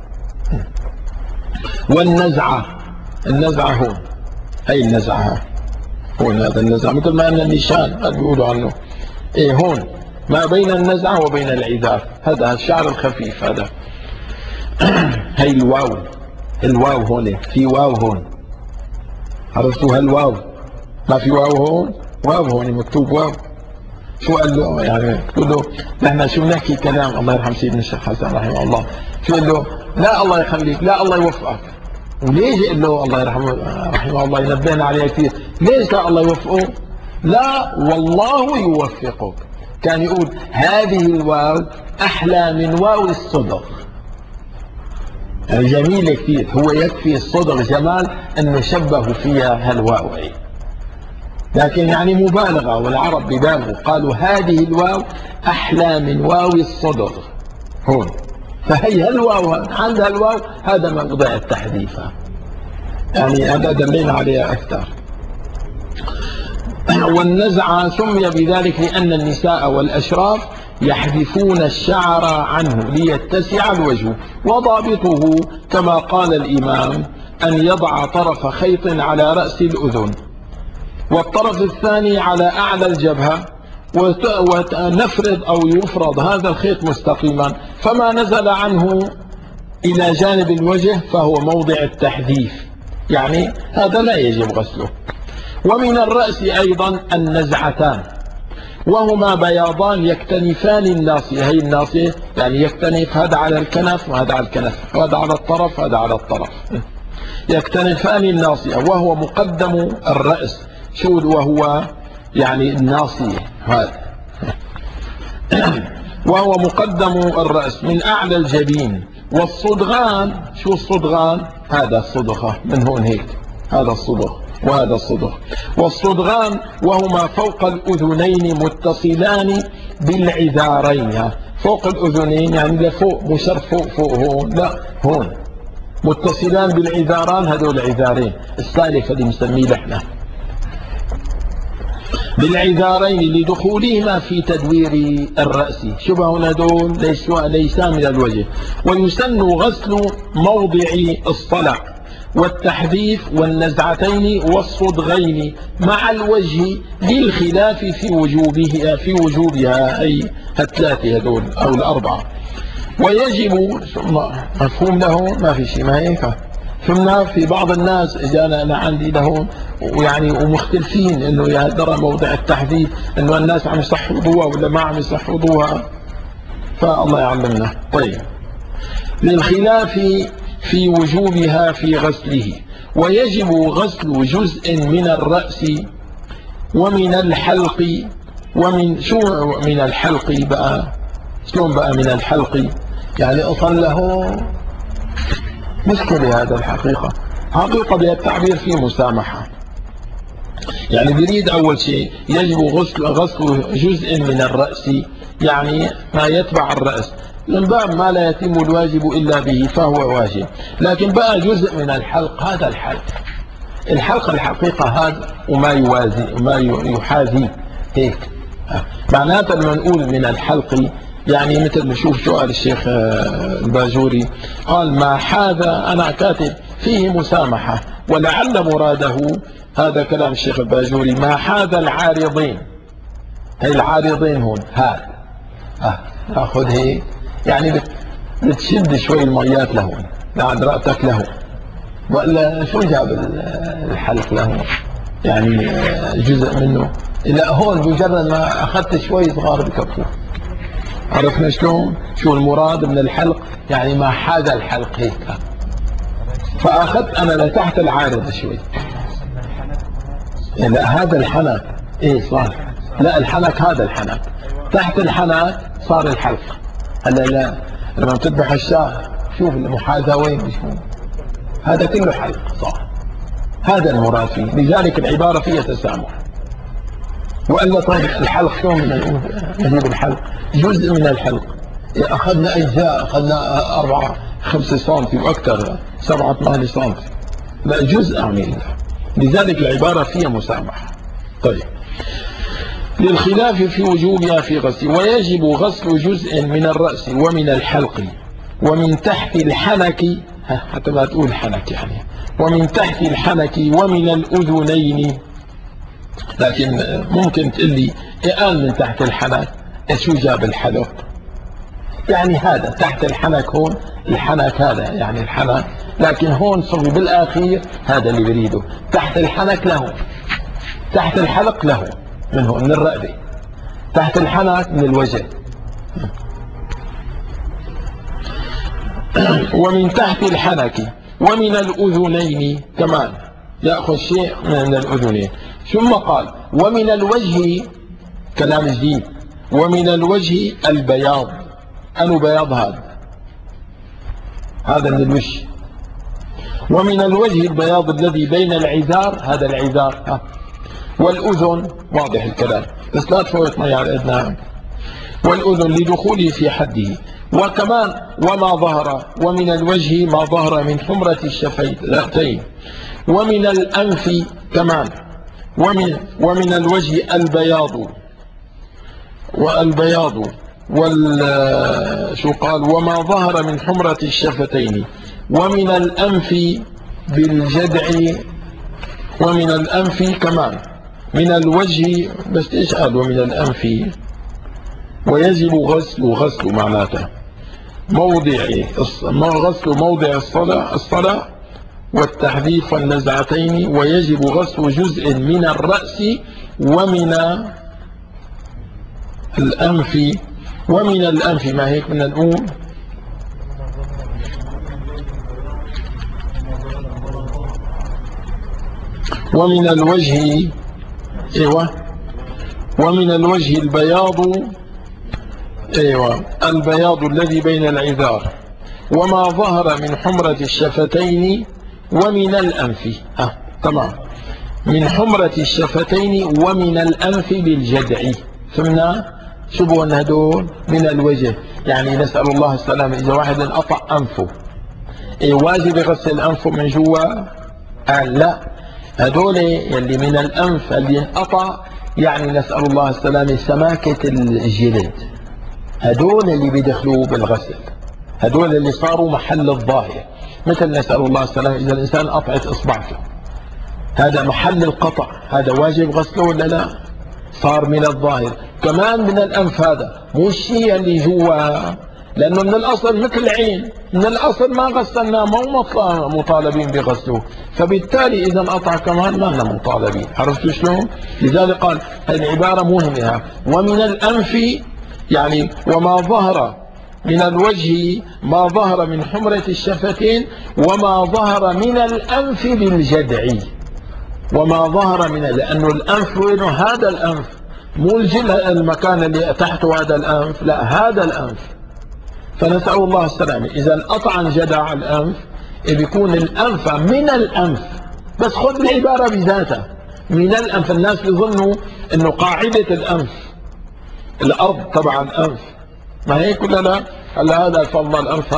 والنزعة، النزعة هون، هي النزعة هون، هذا النزعة مثل ما أن النشان بيقولوا عنه هون ما بين النزعة وبين العذار، هذا الشعر الخفيف هذا. هي الواو، الواو هون، في واو هون، عرفتوا هالواو؟ ما في واو هون، واو هون مكتوب واو. شو قال له؟ يعني تقول له نحن شو بنحكي كلام، الله يرحم سيدنا الشيخ حسن رحمه الله، شو قال له؟ لا الله يخليك، لا الله يوفقك. وليش قال له الله يرحمه رحمه الله ينبهنا عليها كثير، ليش لا الله يوفقه؟ لا والله يوفقك. كان يقول هذه الواو أحلى من واو الصدق، يعني جميلة كثير، هو يكفي الصدق جمال أنه شبهوا فيها هالواو. لكن يعني مبالغة، والعرب ببالغوا قالوا هذه الواو أحلى من واو الصدق هون. فهي الواو عندها الواو هذا موضع التحديث، يعني هذا دلينا عليها أكثر. والنزعة سمي بذلك لأن النساء والأشراف يحذفون الشعر عنه ليتسع الوجه، وضابطه كما قال الإمام أن يضع طرف خيط على رأس الأذن والطرف الثاني على أعلى الجبهة، ونفرض أو يفرض هذا الخيط مستقيما، فما نزل عنه إلى جانب الوجه فهو موضع التحذيف، يعني هذا لا يجب غسله. ومن الرأس أيضا النزعتان، وهما بياضان يكتنفان الناصية، هي الناصية يعني يكتنف هذا على الكنف وهذا على الكنف، هذا على الطرف هذا على الطرف، يكتنفان الناصية وهو مقدم الرأس. شو وهو يعني الناصية هذا وهو مقدم الرأس من أعلى الجبين. والصدغان، شو الصدغان؟ هذا الصدغة من هون هيك، هذا الصدغ وهذا الصدغ. والصدغان وهما فوق الأذنين متصلان بالعذارين، فوق الأذنين يعني لفوق، مش فوق هون، لا هون متصلان بالعذاران، هذول العذارين السالفة اللي مسميه احنا بالعذارين لدخولهما في تدوير الرأس، شبه هذول ليسا من الوجه. ويسن غسل موضع الصلع والتحذيف والنزعتين والصدغين مع الوجه للخلاف في وجوبها أي الثلاثة هذول أو الأربعة. ويجب مفهوم له ما في شيء، ما هيك فهمنا. في بعض الناس اجانا انا عندي لهم ويعني ومختلفين انه يا ترى موضع التحديد انه الناس عم يصحضوها ولا ما عم يصحضوها، فالله يعلمنا. طيب، للخلاف في وجوبها في غسله. ويجب غسل جزء من الرأس ومن الحلق، ومن شو من الحلق بقى، شلون بقى من الحلق؟ يعني أصل له مشكلة هذا الحقيقة، حقيقة بالتعبير فيه مسامحة. يعني بريد أول شيء يجب غسل جزء من الرأس، يعني ما يتبع الرأس، من باب ما لا يتم الواجب إلا به فهو واجب. لكن بقى جزء من الحلق، هذا الحلق الحقيقة هذا وما يوازي وما يحاذي هيك، معناته لما نقول من الحلق يعني مثل نشوف سؤال الشيخ الباجوري قال ما هذا أنا كاتب فيه مسامحة، ولعل مراده هذا كلام الشيخ الباجوري ما هذا العارضين، هي العارضين هون هذا أخذ هيك يعني بتشد شوي الميات لهون بعد رأتك له، ولا شو جاب الحلق له يعني جزء منه، لا هون بمجرد ما أخذت شوي صغار بكفوه. عرفنا شلون؟ شو المراد من الحلق؟ يعني ما حاذا الحلق هيك، فأخذت أنا لتحت العارض شوي. لا هذا الحنك إيه صار، لا الحنك هذا الحنك تحت الحنك صار الحلق. هلا لا لما بتذبح الشاة شوف المحاذاة وين، شو هذا كله حلق صار، هذا المراد فيه، لذلك العبارة فيها تسامح. وإلا طيب الحلق شو نجيب الحلق؟ جزء من الحلق، أخذنا أجزاء، أخذنا 4-5 سنتي وأكثر 7-8 سنتي، لا جزء عميل، لذلك العبارة فيها مسامحة. طيب، للخلاف في وجوبها في غسل. ويجب غسل جزء من الرأس ومن الحلق ومن تحت الحنك، حتى ما تقول حنك يعني، ومن تحت الحنك ومن الأذنين. لكن ممكن تقول لي قال من تحت الحنك، شو جاب الحلق؟ يعني هذا تحت الحنك هون، الحنك هذا يعني الحنك، لكن هون صار بالآخير هذا اللي بريده تحت الحنك له، تحت الحلق له، من هون من الرقبة، تحت الحنك من الوجه، ومن تحت الحنك ومن الأذنين كمان، يأخذ شيء من الأذنين. ثم قال ومن الوجه، كلام جديد، ومن الوجه البياض. أنو بياض هذا من الوجه. ومن الوجه البياض الذي بين العذار، هذا العذار والأذن، واضح الكلام بس لا تفوت ما على إذنها، والأذن لدخوله في حده. وكمان وما ظهر، ومن الوجه ما ظهر من حمرة الشفتين، ومن الأنف كمان، ومن الوجه البياض والبياض شو قال، وما ظهر من حمرة الشفتين، ومن الأنف بالجدع، ومن الأنف كمان، من الوجه بس إيش قال ومن الأنف، ويجب غسل معناته غسل موضع الصلاة والتحذيف والنزعتين، ويجب غسل جزء من الرأس ومن الأنف، ومن الأنف ما هيك من الأم، ومن الوجه ايوه، ومن الوجه البياض، ايوه البياض الذي بين العذار، وما ظهر من حمرة الشفتين، ومن الأنف تمام، من حمرة الشفتين ومن الأنف بالجدع. فهمنا شو بقولنا هدول من الوجه، يعني نسأل الله السلامة. إذا واحد انقطع أنفه واجب يغسل أنفه من جوا؟ لا، هدول يلي من الأنف اللي انقطع يعني نسأل الله السلامة سماكة الجلد، هدول اللي بيدخلوا بالغسل، هدول اللي صاروا محل الظاهر، مثل نسأل الله السلامة إذا الإنسان قطعت إصبعته، هذا محل القطع، هذا واجب غسله ولا لا؟ صار من الظاهر. كمان من الأنف، هذا مو الشيء اللي جوا، لأنه من الأصل مثل العين، من الأصل ما غسلنا، مو مطالبين بغسله، فبالتالي إذا انقطع كمان ما لنا مطالبين. عرفتوا شلون؟ لذلك قال هذه العبارة مهمة، ومن الأنف يعني وما ظهر من الوجه، ما ظهر من حمرة الشفتين، وما ظهر من الأنف بالجدع، وما ظهر من، لأنه الأنف وينه؟ هذا الأنف، مو المكان اللي تحته هذا الأنف، لا هذا الأنف. فنسأل الله السلامة. إذا انقطع جدع الأنف بيكون الأنف من الأنف، بس خذ العبارة بذاتها من الأنف. الناس بيظنوا إنه قاعدة الأنف الأرض تبع الأنف، ما هيك ولا لا؟ هلا هذا فضل الأنف،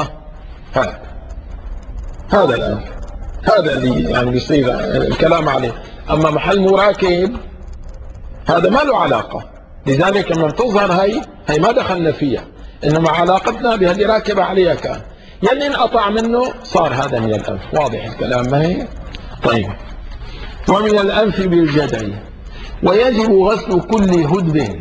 هذا الأنف، هذا اللي يعني بيصير الكلام عليه. أما محل مراكب هذا ما له علاقة. لذلك لما تظهر هي ما دخلنا فيها، إنما علاقتنا بها اللي راكب عليها كان، يلي انقطع منه صار هذا من الأنف. واضح الكلام ما هي؟ طيب. ومن الأنف بالجدع، ويجب غسل كل هدب،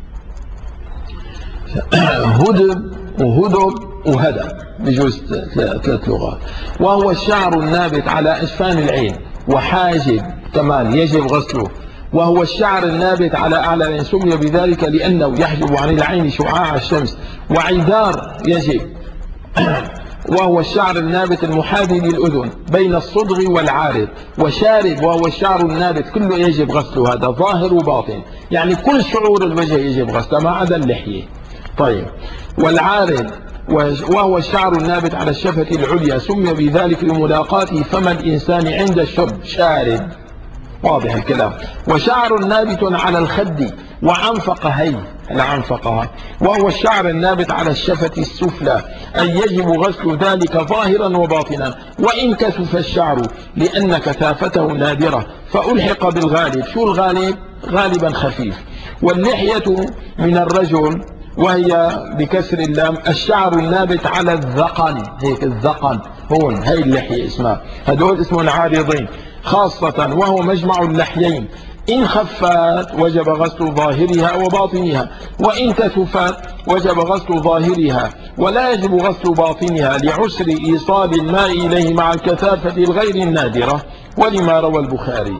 هدب وهدب وهدب بجوز 3 لغات، وهو الشعر النابت على أجفان العين، وحاجب كمان يجب غسله، وهو الشعر النابت على أعلى العين، سمي بذلك لأنه يحجب عن العين شعاع الشمس. وعذار يجب وهو الشعر النابت المحاذي للأذن بين الصدغ والعارض. وشارب وهو الشعر النابت كله يجب غسله، هذا ظاهر وباطن، يعني كل شعور الوجه يجب غسله ما عدا اللحية. طيب. والعارض وهو الشعر النابت على الشفة العليا، سمي بذلك لملاقاته فم الإنسان عند الشرب، شارب. واضح الكلام. وشعر نابت على الخد وعنفقه، العنفقة، وهو الشعر النابت على الشفة السفلى، أي يجب غسل ذلك ظاهرا وباطنا، وإن كثف الشعر لأن كثافته نادرة فألحق بالغالب. شو الغالب؟ غالبا خفيف. واللحية من الرجل، وهي بكسر اللام، الشعر النابت على الذقن، هيك الذقن هون، هي اللحية اسمها، هدول اسمهم عارضين خاصة، وهو مجمع اللحيين. إن خفت وجب غسل ظاهرها وباطنها، وإن كثفت وجب غسل ظاهرها، ولا يجب غسل باطنها لعسر إيصال الماء إليه مع الكثافة الغير النادرة، ولما روى البخاري.